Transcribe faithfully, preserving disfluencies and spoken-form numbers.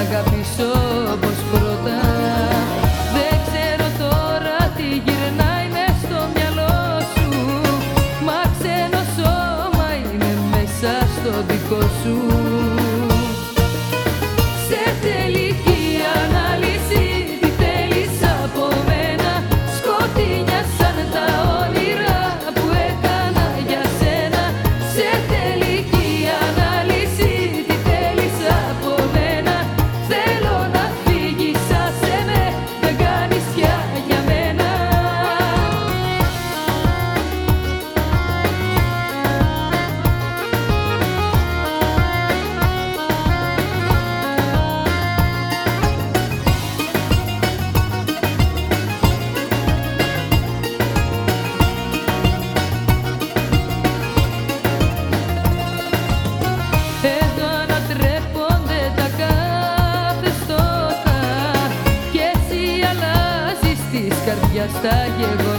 αγαπήσω όπως πρώτα. Δεν ξέρω τώρα τι γυρνάει μες στο μυαλό σου, μα ξένο σώμα είναι μέσα στο δικό σου. Σε τελική ανάλυση τι θέλεις από μένα, σκοτεινιάσαν τα όνειρα που έκανα για σένα. Σε τελική ανάλυση τι θέλεις από μένα, θέλω να φύγεις, άσε με, δεν κάνεις πια για μένα. Εδώ ανατρέπονται τα καθεστώτα κι εσύ αλλάζεις της καρδιάς τα γεγονότα.